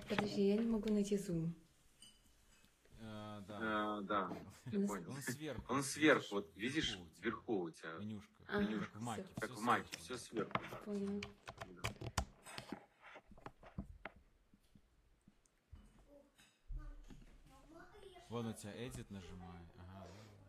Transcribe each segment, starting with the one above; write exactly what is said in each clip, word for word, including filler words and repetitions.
Подожди, я не могу найти зум. А, да. А, да, я понял. Он сверху. Он сверху, вот видишь, вверху у тебя менюшка. А, менюшка, Как в маке. как Все в маке, сверху, все да. сверху. Да. Понял. Вон у тебя edit нажимай. Ага.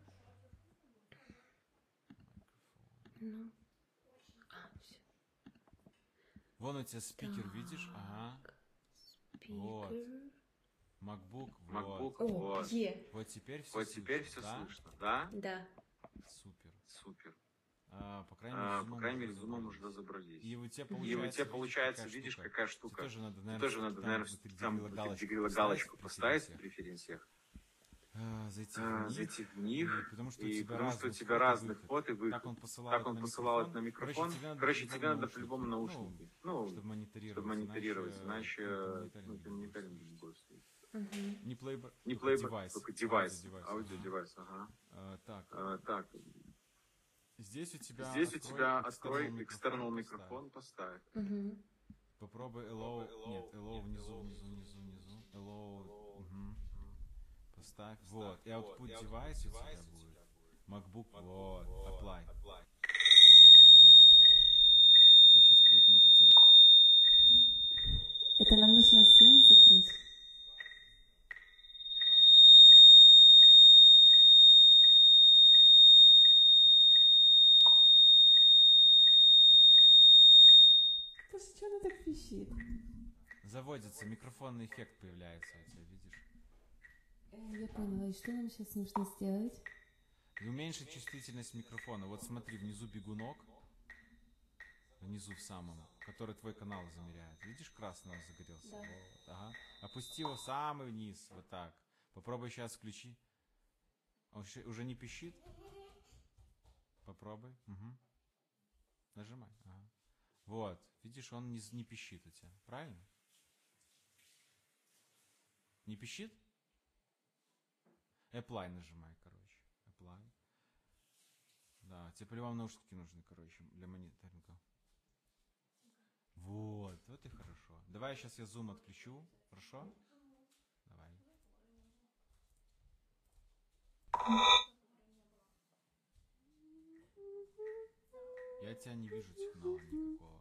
Ну. А, все. Вон у тебя спикер, видишь? Ага. Вот. Спикер. MacBook, MacBook, вот. О, вот. е. Вот теперь все Вот слышно, теперь все да? слышно, да? Да. Супер. Супер. А, по крайней мере, А, зумом по крайней мере, уже зумом разобрались. уже разобрались. И у тебя И получается, у тебя получается, видишь, видишь, какая какая штука. штука. Тебе тоже надо, Тебе наверное, тоже надо, там, наверное, где ты там делила галочку, ты делила поставить галочку в поставить в преференциях. преференциях. А, зайти в А, них, зайти в них, и потому что у и тебя потому что у разный тебя вход и разный выход. вход и выход. Так он посылал Так это он на посылал это микрофон. на микрофон. Короче, тебе надо Короче, по-любому тебе надо наушники. по-любому Ну, наушники. Ну, чтобы мониторировать. чтобы мониторировать, иначе, иначе ну, ну, ты ты мониторинг мониторинг не не будешь. будешь. Угу. Не плейбэк, Не только плейбэк, девайс. только девайс. Аудиодевайс, Аудиодевайс, ага. А, так, А, так, здесь у тебя здесь у открой тебя external открой микрофон, external поставь. микрофон, поставь. Угу. Попробуй allow. Нет, allow внизу, внизу, внизу, внизу. Allow. Угу. Поставь. Вот. И output device у тебя будет. MacBook. Вот. Apply. Окей. Тебя сейчас будет, может, заводить. Это нам нужно зум закрыть. Боже, что она так пищит? Заводится, микрофонный эффект появляется у тебя, видишь? Э, Я поняла. И что нам сейчас нужно сделать? И уменьшить чувствительность микрофона. Вот смотри, внизу бегунок. Внизу в самом, который твой канал замеряет. Видишь, красный у нас загорелся? Да. Вот, ага. Опусти его самый вниз, вот так. Попробуй сейчас включи. Он еще- уже не пищит? Попробуй. Угу. Нажимай. Ага. Вот. Видишь, он не, з- не пищит у тебя. Правильно? Не пищит? Apply нажимай, короче. Apply. Да, тебе по-любому наушники нужны, короче, для мониторинга. Вот, вот и хорошо. Давай сейчас я зум отключу, хорошо? Давай. Я тебя не вижу сигнала никакого.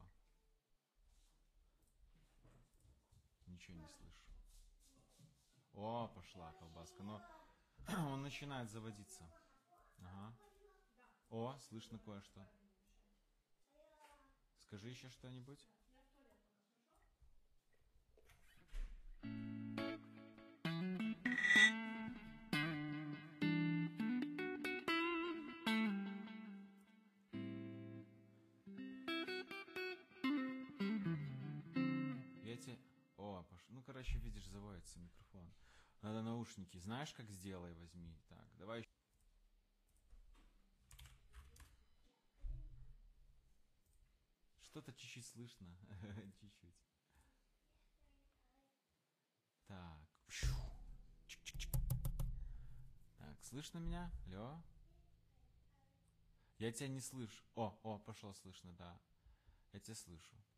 Ничего не слышу. О, пошла колбаска. Но он начинает заводиться. Ага. О, слышно кое-что. Скажи еще что-нибудь. Я тебе... О, пош... ну, короче, видишь, заводится микрофон. Надо наушники. Знаешь, как сделай, возьми. Так, давай. Что-то чуть-чуть слышно. Чуть-чуть. Так. Чик-чик-чик. Так, слышно меня? Алло? Я тебя не слышу. О, о, пошло слышно, да. Я тебя слышу.